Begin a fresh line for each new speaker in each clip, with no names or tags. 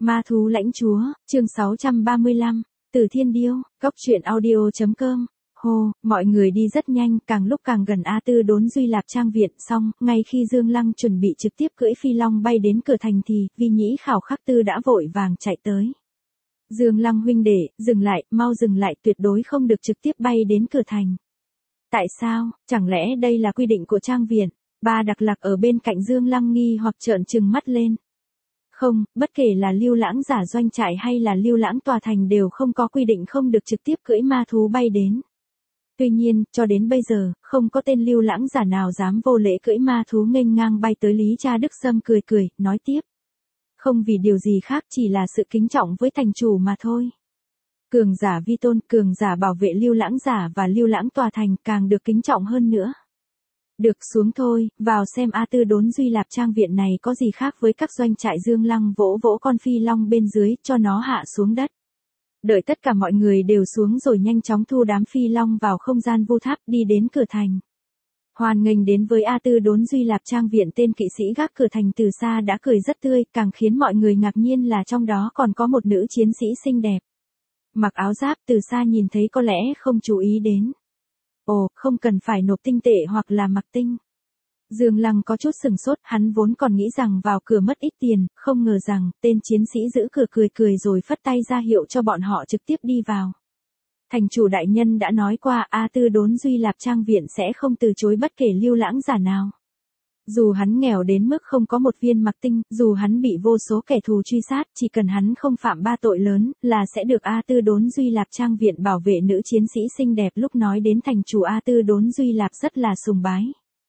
Ma thú lãnh chúa, chương 635, Từ Thiên Điêu, Cốc truyện audio.com. Hồ, mọi người đi rất nhanh, càng lúc càng gần A Tư Đốn Duy Lạp trang viện, xong, ngay khi Dương Lăng chuẩn bị trực tiếp cưỡi phi long bay đến cửa thành thì, Vi Nhĩ Khảo Khắc Tư đã vội vàng chạy tới. Dương Lăng huynh đệ, dừng lại, mau dừng lại, tuyệt đối không được trực tiếp bay đến cửa thành. Tại sao, chẳng lẽ đây là quy định của trang viện? Ba Đặc Lạc ở bên cạnh Dương Lăng nghi hoặc trợn trừng mắt lên. Không, bất kể là Lưu Lãng giả doanh trại hay là Lưu Lãng tòa thành đều không có quy định không được trực tiếp cưỡi ma thú bay đến. Tuy nhiên, cho đến bây giờ, không có tên Lưu Lãng giả nào dám vô lễ cưỡi ma thú nghênh ngang bay tới. Lý Cha Đức Sâm cười cười, nói tiếp. Không vì điều gì khác, chỉ là sự kính trọng với thành chủ mà thôi. Cường giả vi tôn, cường giả bảo vệ Lưu Lãng giả và Lưu Lãng tòa thành càng được kính trọng hơn nữa. Được, xuống thôi, vào xem A Tư Đốn Duy Lạp trang viện này có gì khác với các doanh trại. Dương Lăng vỗ vỗ con phi long bên dưới, cho nó hạ xuống đất. Đợi tất cả mọi người đều xuống rồi nhanh chóng thu đám phi long vào không gian vu tháp, đi đến cửa thành. Hoan nghênh đến với A Tư Đốn Duy Lạp trang viện. Tên kỵ sĩ gác cửa thành từ xa đã cười rất tươi, càng khiến mọi người ngạc nhiên là trong đó còn có một nữ chiến sĩ xinh đẹp. Mặc áo giáp, từ xa nhìn thấy có lẽ không chú ý đến. Ồ, không cần phải nộp tinh tệ hoặc là mặc tinh. Dương Lăng có chút sừng sốt, hắn vốn còn nghĩ rằng vào cửa mất ít tiền, không ngờ rằng, tên chiến sĩ giữ cửa cười cười rồi phất tay ra hiệu cho bọn họ trực tiếp đi vào. Thành chủ đại nhân đã nói qua A Tư Đốn Duy Lạp trang viện sẽ không từ chối bất kể Lưu Lãng giả nào. Dù hắn nghèo đến mức không có một viên mặc tinh, dù hắn bị vô số kẻ thù truy sát, chỉ cần hắn không phạm 3 tội lớn, là sẽ được A Tư Đốn Duy Lạp trang viện bảo vệ. Nữ chiến sĩ xinh đẹp lúc nói đến thành chủ A Tư Đốn Duy Lạp rất là sùng bái.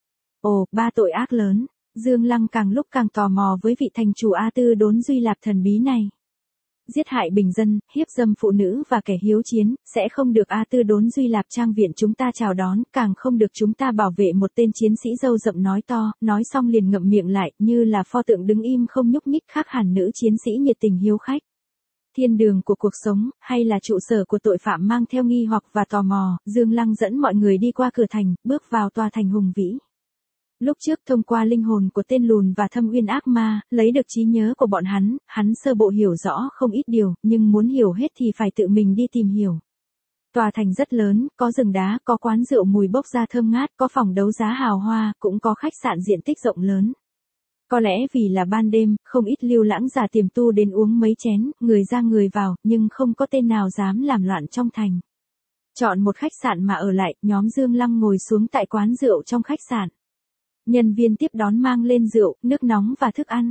Ồ, 3 tội ác lớn. Dương Lăng càng lúc càng tò mò với vị thành chủ A Tư Đốn Duy Lạp thần bí này. Giết hại bình dân, hiếp dâm phụ nữ và kẻ hiếu chiến, sẽ không được A Tư Đốn Duy Lạp trang viện chúng ta chào đón, càng không được chúng ta bảo vệ. Một tên chiến sĩ râu rậm nói to, nói xong liền ngậm miệng lại, như là pho tượng đứng im không nhúc nhích. Khác hẳn nữ chiến sĩ nhiệt tình hiếu khách. Thiên đường của cuộc sống, hay là trụ sở của tội phạm? Mang theo nghi hoặc và tò mò, Dương Lăng dẫn mọi người đi qua cửa thành, bước vào tòa thành hùng vĩ. Lúc trước thông qua linh hồn của tên lùn và thâm uyên ác ma, lấy được trí nhớ của bọn hắn sơ bộ hiểu rõ không ít điều, nhưng muốn hiểu hết thì phải tự mình đi tìm hiểu. Tòa thành rất lớn, có rừng đá, có quán rượu mùi bốc ra thơm ngát, có phòng đấu giá hào hoa, cũng có khách sạn diện tích rộng lớn. Có lẽ vì là ban đêm, không ít Lưu Lãng giả tiềm tu đến uống mấy chén, người ra người vào, nhưng không có tên nào dám làm loạn trong thành. Chọn một khách sạn mà ở lại, nhóm Dương Lăng ngồi xuống tại quán rượu trong khách sạn. Nhân viên tiếp đón mang lên rượu, nước nóng và thức ăn.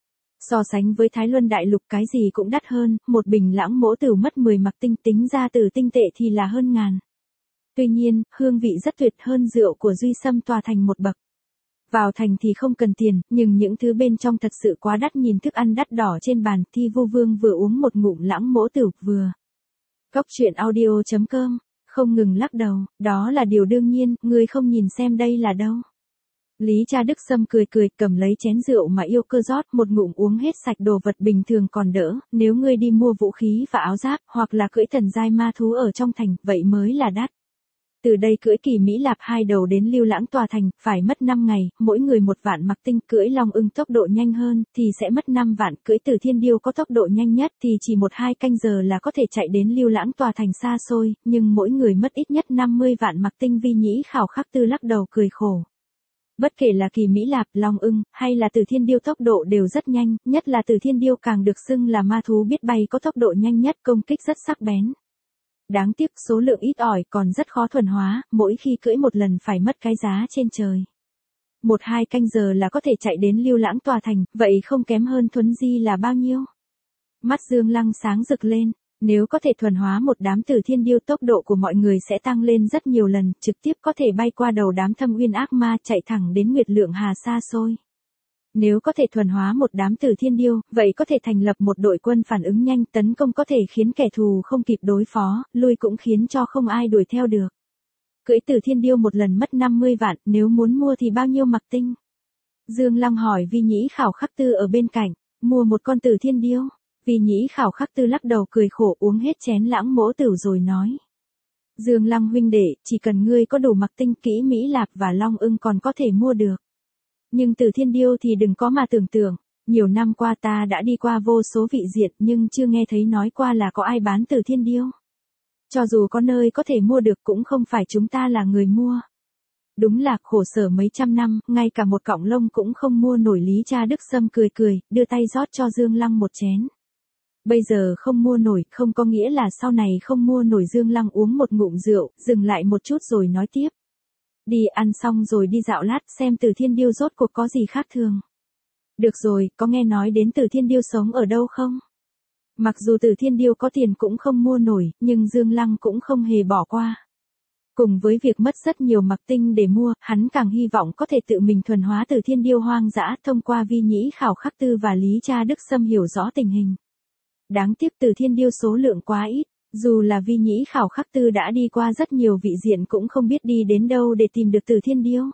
So sánh với Thái Luân Đại Lục cái gì cũng đắt hơn, một bình Lãng Mỗ Tửu mất 10 mặc tinh, tính ra từ tinh tệ thì là hơn ngàn. Tuy nhiên, hương vị rất tuyệt, hơn rượu của Duy Sâm tòa thành một bậc. Vào thành thì không cần tiền, nhưng những thứ bên trong thật sự quá đắt. Nhìn thức ăn đắt đỏ trên bàn, Thi Vu Vương vừa uống một ngụm Lãng Mỗ Tửu vừa. Cốc truyện audio.com, không ngừng lắc đầu, đó là điều đương nhiên, ngươi không nhìn xem đây là đâu. Lý Cha Đức Sâm cười cười, cầm lấy chén rượu mà yêu cơ rót một ngụm uống hết sạch. Đồ vật bình thường còn đỡ, nếu ngươi đi mua vũ khí và áo giáp, hoặc là cưỡi thần giai ma thú ở trong thành, vậy mới là đắt. Từ đây cưỡi Kỳ Mỹ Lạp 2 đầu đến Lưu Lãng tòa thành, phải mất 5 ngày, mỗi người 1 vạn mặc tinh. Cưỡi Long Ưng tốc độ nhanh hơn, thì sẽ mất 5 vạn. Cưỡi Từ Thiên Điêu có tốc độ nhanh nhất, thì chỉ 1-2 canh giờ là có thể chạy đến Lưu Lãng tòa thành xa xôi, nhưng mỗi người mất ít nhất 50 vạn mặc tinh. Vi Nhĩ Khảo Khắc Tư lắc đầu cười khổ. Bất kể là Kỳ Mỹ Lạp, Long Ưng, hay là Từ Thiên Điêu tốc độ đều rất nhanh, nhất là Từ Thiên Điêu càng được xưng là ma thú biết bay có tốc độ nhanh nhất, công kích rất sắc bén. Đáng tiếc số lượng ít ỏi, còn rất khó thuần hóa, mỗi khi cưỡi một lần phải mất cái giá trên trời. 1-2 canh giờ là có thể chạy đến Lưu Lãng tòa thành, vậy không kém hơn thuấn di là bao nhiêu? Mắt Dương Lăng sáng rực lên. Nếu có thể thuần hóa một đám Từ Thiên Điêu, tốc độ của mọi người sẽ tăng lên rất nhiều lần, trực tiếp có thể bay qua đầu đám thâm uyên ác ma, chạy thẳng đến Nguyệt Lượng Hà xa xôi. Nếu có thể thuần hóa một đám Từ Thiên Điêu, vậy có thể thành lập một đội quân phản ứng nhanh, tấn công có thể khiến kẻ thù không kịp đối phó, lui cũng khiến cho không ai đuổi theo được. Cưỡi Từ Thiên Điêu một lần mất 50 vạn, nếu muốn mua thì bao nhiêu mặc tinh? Dương Lăng hỏi Vi Nhĩ Khảo Khắc Tư ở bên cạnh, mua một con Từ Thiên Điêu. Vi Nhĩ Khảo Khắc Tư lắc đầu cười khổ, uống hết chén Lãng Mỗ Tửu rồi nói. Dương Lăng huynh đệ, chỉ cần ngươi có đủ mặc tinh, Kỹ Mỹ Lạp và Long Ưng còn có thể mua được. Nhưng Từ Thiên Điêu thì đừng có mà tưởng tượng, Nhiều năm qua ta đã đi qua vô số vị diện nhưng chưa nghe thấy nói qua là có ai bán Từ Thiên Điêu. Cho dù có nơi có thể mua được cũng không phải chúng ta là người mua. Đúng là khổ sở mấy trăm năm, ngay cả một cọng lông cũng không mua nổi. Lý Cha Đức Sâm cười cười, đưa tay rót cho Dương Lăng một chén. Bây giờ không mua nổi, không có nghĩa là sau này không mua nổi. Dương Lăng uống một ngụm rượu, dừng lại một chút rồi nói tiếp. Đi ăn xong rồi đi dạo lát xem Từ Thiên Điêu rốt cuộc có gì khác thường. Được rồi, có nghe nói đến Từ Thiên Điêu sống ở đâu không? Mặc dù Từ Thiên Điêu có tiền cũng không mua nổi, nhưng Dương Lăng cũng không hề bỏ qua. Cùng với việc mất rất nhiều mặc tinh để mua, hắn càng hy vọng có thể tự mình thuần hóa Từ Thiên Điêu hoang dã thông qua Vi Nhĩ Khảo Khắc Tư và Lý Cha Đức Sâm hiểu rõ tình hình. Đáng tiếc Từ Thiên Điêu số lượng quá ít, dù là Vi Nhĩ Khảo Khắc Tư đã đi qua rất nhiều vị diện cũng không biết đi đến đâu để tìm được Từ Thiên Điêu.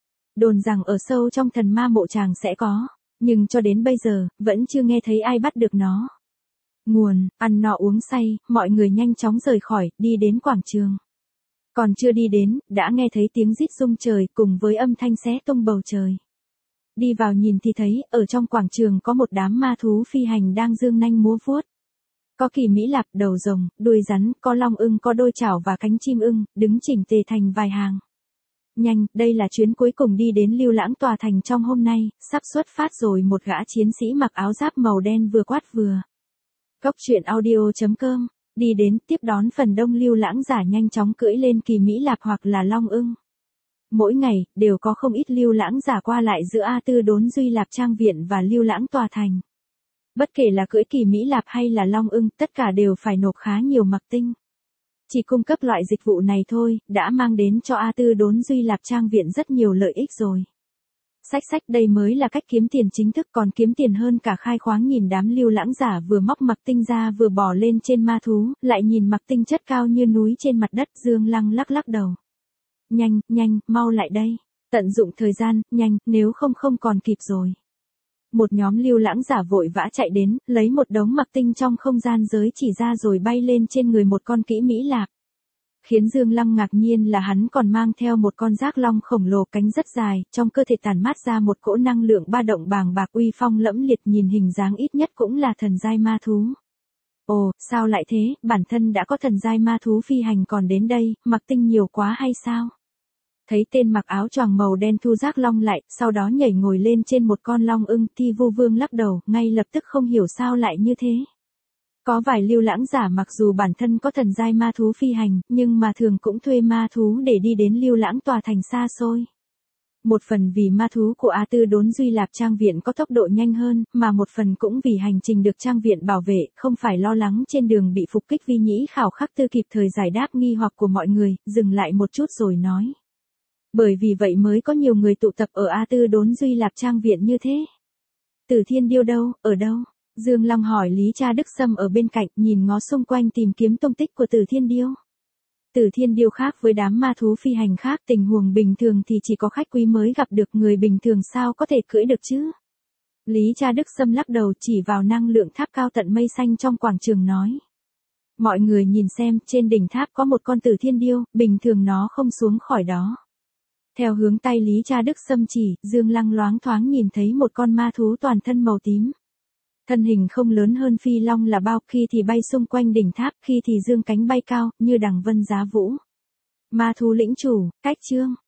Đồn rằng ở sâu trong thần ma mộ tràng sẽ có, nhưng cho đến bây giờ, vẫn chưa nghe thấy ai bắt được nó. Nguồn, ăn no uống say, mọi người nhanh chóng rời khỏi, đi đến quảng trường. Còn chưa đi đến, đã nghe thấy tiếng rít rung trời cùng với âm thanh xé tung bầu trời. Đi vào nhìn thì thấy, ở trong quảng trường có một đám ma thú phi hành đang dương nanh múa vuốt. Có kỳ mỹ lạp, đầu rồng, đuôi rắn, có long ưng, có đôi chảo và cánh chim ưng, đứng chỉnh tề thành vài hàng. Nhanh, đây là chuyến cuối cùng đi đến Lưu Lãng tòa thành trong hôm nay, sắp xuất phát rồi. Một gã chiến sĩ mặc áo giáp màu đen vừa quát vừa. Cốc truyện audio.com, đi đến tiếp đón phần đông Lưu Lãng giả nhanh chóng cưỡi lên kỳ mỹ lạp hoặc là long ưng. Mỗi ngày, đều có không ít Lưu Lãng giả qua lại giữa A Tư Đốn Duy Lạp Trang Viện và Lưu Lãng tòa thành. Bất kể là cưỡi kỳ mỹ lạp hay là long ưng, tất cả đều phải nộp khá nhiều mặc tinh. Chỉ cung cấp loại dịch vụ này thôi, đã mang đến cho A Tư Đốn Duy Lạp Trang Viện rất nhiều lợi ích rồi. Sách đây mới là cách kiếm tiền chính thức, còn kiếm tiền hơn cả khai khoáng. Nhìn đám Lưu Lãng giả vừa móc mặc tinh ra vừa bỏ lên trên ma thú, lại nhìn mặc tinh chất cao như núi trên mặt đất. Dương Lăng lắc lắc đầu. Nhanh, mau lại đây. Tận dụng thời gian, nhanh, nếu không còn kịp rồi. Một nhóm Lưu Lãng giả vội vã chạy đến, lấy một đống mặc tinh trong không gian giới chỉ ra rồi bay lên trên người một con kỹ mỹ lạp. Khiến Dương Lăng ngạc nhiên là hắn còn mang theo một con giác long khổng lồ cánh rất dài, trong cơ thể tản mát ra một cỗ năng lượng ba động bàng bạc uy phong lẫm liệt, nhìn hình dáng ít nhất cũng là thần giai ma thú. Ồ, sao lại thế, bản thân đã có thần giai ma thú phi hành còn đến đây, mặc tinh nhiều quá hay sao? Thấy tên mặc áo choàng màu đen thu giác long lại, sau đó nhảy ngồi lên trên một con long ưng, Thi Vu Vương lắc đầu, ngay lập tức không hiểu sao lại như thế. Có vài Lưu Lãng giả mặc dù bản thân có thần giai ma thú phi hành, nhưng mà thường cũng thuê ma thú để đi đến Lưu Lãng tòa thành xa xôi. Một phần vì ma thú của A Tư Đốn Duy Lạp Trang Viện có tốc độ nhanh hơn, mà một phần cũng vì hành trình được Trang Viện bảo vệ, không phải lo lắng trên đường bị phục kích. Vi Nhĩ Khảo Khắc Tư kịp thời giải đáp nghi hoặc của mọi người, dừng lại một chút rồi nói. Bởi vì vậy mới có nhiều người tụ tập ở A Tư Đốn Duy Lạp Trang Viện như thế. Từ Thiên Điêu đâu, ở đâu? Dương Lăng hỏi Lý Cha Đức Sâm ở bên cạnh, nhìn ngó xung quanh tìm kiếm tung tích của Từ Thiên Điêu. Từ Thiên Điêu khác với đám ma thú phi hành khác, tình huống bình thường thì chỉ có khách quý mới gặp được, người bình thường sao có thể cưỡi được chứ? Lý Cha Đức Sâm lắc đầu chỉ vào năng lượng tháp cao tận mây xanh trong quảng trường nói. Mọi người nhìn xem, trên đỉnh tháp có một con Từ Thiên Điêu, bình thường nó không xuống khỏi đó. Theo hướng tay Lý Cha Đức Sâm chỉ, Dương Lăng loáng thoáng nhìn thấy một con ma thú toàn thân màu tím. Thân hình không lớn hơn phi long là bao, khi thì bay xung quanh đỉnh tháp, khi thì dương cánh bay cao, như đằng vân giá vũ. Ma thú lĩnh chủ, cách chương.